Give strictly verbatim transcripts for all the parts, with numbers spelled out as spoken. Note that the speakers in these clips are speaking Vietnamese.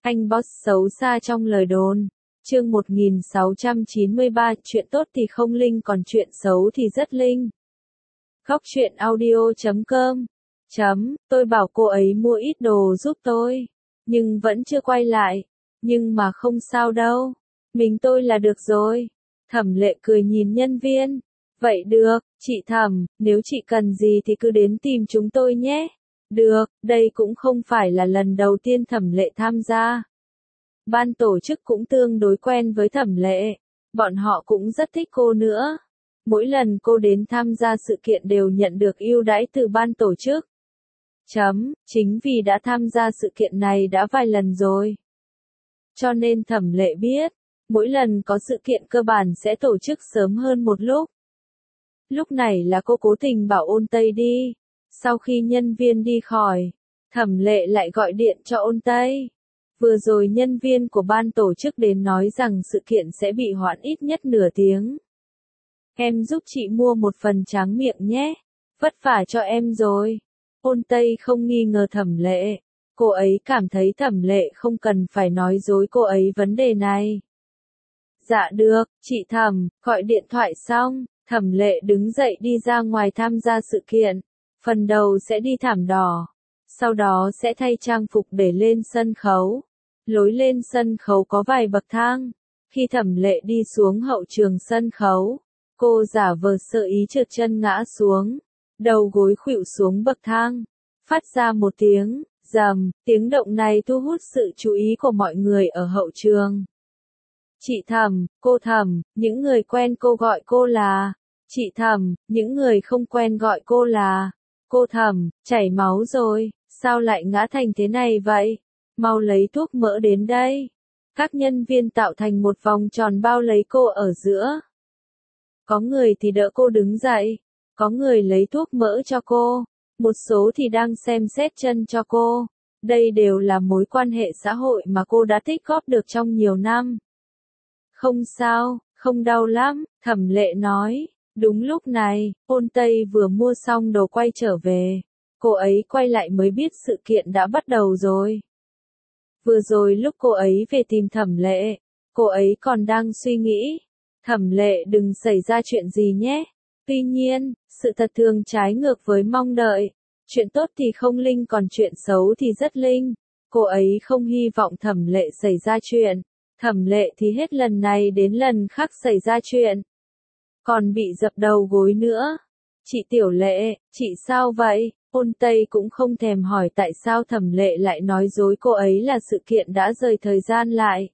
Anh boss xấu xa trong lời đồn. Chương một nghìn sáu trăm chín mươi ba, chuyện tốt thì không linh còn chuyện xấu thì rất linh. Góc truyện audio chấm com. Chấm, tôi bảo cô ấy mua ít đồ giúp tôi. Nhưng vẫn chưa quay lại. Nhưng mà không sao đâu. Mình tôi là được rồi. Thẩm Lệ cười nhìn nhân viên. Vậy được, chị Thẩm, nếu chị cần gì thì cứ đến tìm chúng tôi nhé. Được, đây cũng không phải là lần đầu tiên Thẩm Lệ tham gia. Ban tổ chức cũng tương đối quen với Thẩm Lệ. Bọn họ cũng rất thích cô nữa. Mỗi lần cô đến tham gia sự kiện đều nhận được ưu đãi từ ban tổ chức. Chấm, chính vì đã tham gia sự kiện này đã vài lần rồi. Cho nên Thẩm Lệ biết, mỗi lần có sự kiện cơ bản sẽ tổ chức sớm hơn một lúc. Lúc này là cô cố tình bảo Ôn Tây đi. Sau khi nhân viên đi khỏi, Thẩm Lệ lại gọi điện cho Ôn Tây. Vừa rồi nhân viên của ban tổ chức đến nói rằng sự kiện sẽ bị hoãn ít nhất nửa tiếng. Em giúp chị mua một phần tráng miệng nhé. Vất vả cho em rồi. Ôn Tây không nghi ngờ Thẩm Lệ. Cô ấy cảm thấy Thẩm Lệ không cần phải nói dối cô ấy vấn đề này. Dạ được, chị Thẩm, gọi điện thoại xong, Thẩm Lệ đứng dậy đi ra ngoài tham gia sự kiện. Phần đầu sẽ đi thảm đỏ. Sau đó sẽ thay trang phục để lên sân khấu. Lối lên sân khấu có vài bậc thang. Khi Thẩm Lệ đi xuống hậu trường sân khấu, cô giả vờ sơ ý trượt chân ngã xuống. Đầu gối khuỵu xuống bậc thang. Phát ra một tiếng, rầm, tiếng động này thu hút sự chú ý của mọi người ở hậu trường. Chị Thẩm, cô Thẩm, những người quen cô gọi cô là. Chị Thẩm, những người không quen gọi cô là. Cô Thẩm, chảy máu rồi, sao lại ngã thành thế này vậy? Mau lấy thuốc mỡ đến đây. Các nhân viên tạo thành một vòng tròn bao lấy cô ở giữa. Có người thì đỡ cô đứng dậy, có người lấy thuốc mỡ cho cô, một số thì đang xem xét chân cho cô. Đây đều là mối quan hệ xã hội mà cô đã tích góp được trong nhiều năm. Không sao, không đau lắm, Thẩm Lệ nói. Đúng lúc này, Ôn Tây vừa mua xong đồ quay trở về. Cô ấy quay lại mới biết sự kiện đã bắt đầu rồi. Vừa rồi lúc cô ấy về tìm Thẩm Lệ, cô ấy còn đang suy nghĩ. Thẩm Lệ đừng xảy ra chuyện gì nhé. Tuy nhiên, sự thật thường trái ngược với mong đợi. Chuyện tốt thì không linh còn chuyện xấu thì rất linh. Cô ấy không hy vọng Thẩm Lệ xảy ra chuyện. Thẩm Lệ thì hết lần này đến lần khác xảy ra chuyện. Còn bị dập đầu gối nữa. Chị Tiểu Lệ, chị sao vậy? Ôn Tây cũng không thèm hỏi tại sao Thẩm Lệ lại nói dối cô ấy là sự kiện đã rời thời gian lại.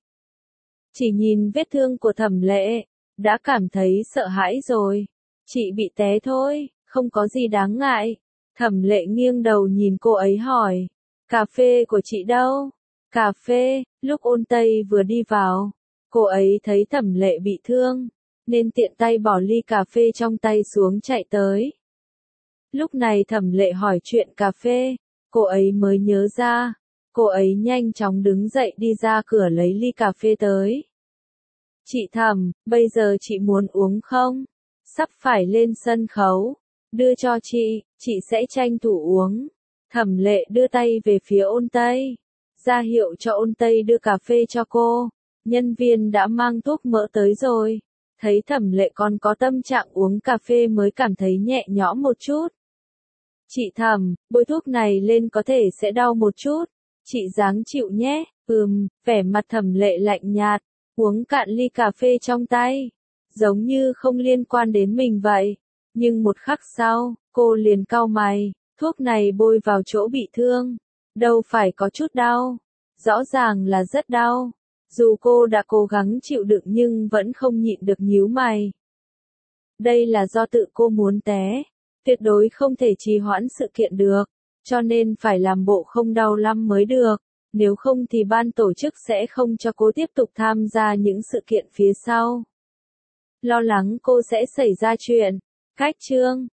Chỉ nhìn vết thương của Thẩm Lệ, đã cảm thấy sợ hãi rồi. Chị bị té thôi, không có gì đáng ngại. Thẩm Lệ nghiêng đầu nhìn cô ấy hỏi. Cà phê của chị đâu? Cà phê, lúc Ôn Tây vừa đi vào, cô ấy thấy Thẩm Lệ bị thương, nên tiện tay bỏ ly cà phê trong tay xuống chạy tới. Lúc này Thẩm Lệ hỏi chuyện cà phê, cô ấy mới nhớ ra. Cô ấy nhanh chóng đứng dậy đi ra cửa lấy ly cà phê tới. Chị Thẩm, bây giờ chị muốn uống không? Sắp phải lên sân khấu. Đưa cho chị, chị sẽ tranh thủ uống. Thẩm Lệ đưa tay về phía Ôn Tây. Ra hiệu cho Ôn Tây đưa cà phê cho cô. Nhân viên đã mang thuốc mỡ tới rồi. Thấy Thẩm Lệ còn có tâm trạng uống cà phê mới cảm thấy nhẹ nhõm một chút. Chị Thẩm, bôi thuốc này lên có thể sẽ đau một chút. Chị ráng chịu nhé. Ừm, vẻ mặt Thẩm Lệ lạnh nhạt, uống cạn ly cà phê trong tay. Giống như không liên quan đến mình vậy. Nhưng một khắc sau, cô liền cau mày. Thuốc này bôi vào chỗ bị thương. Đâu phải có chút đau. Rõ ràng là rất đau. Dù cô đã cố gắng chịu đựng nhưng vẫn không nhịn được nhíu mày. Đây là do tự cô muốn té. Tuyệt đối không thể trì hoãn sự kiện được. Cho nên phải làm bộ không đau lắm mới được. Nếu không thì ban tổ chức sẽ không cho cô tiếp tục tham gia những sự kiện phía sau. Lo lắng cô sẽ xảy ra chuyện. Cách chương.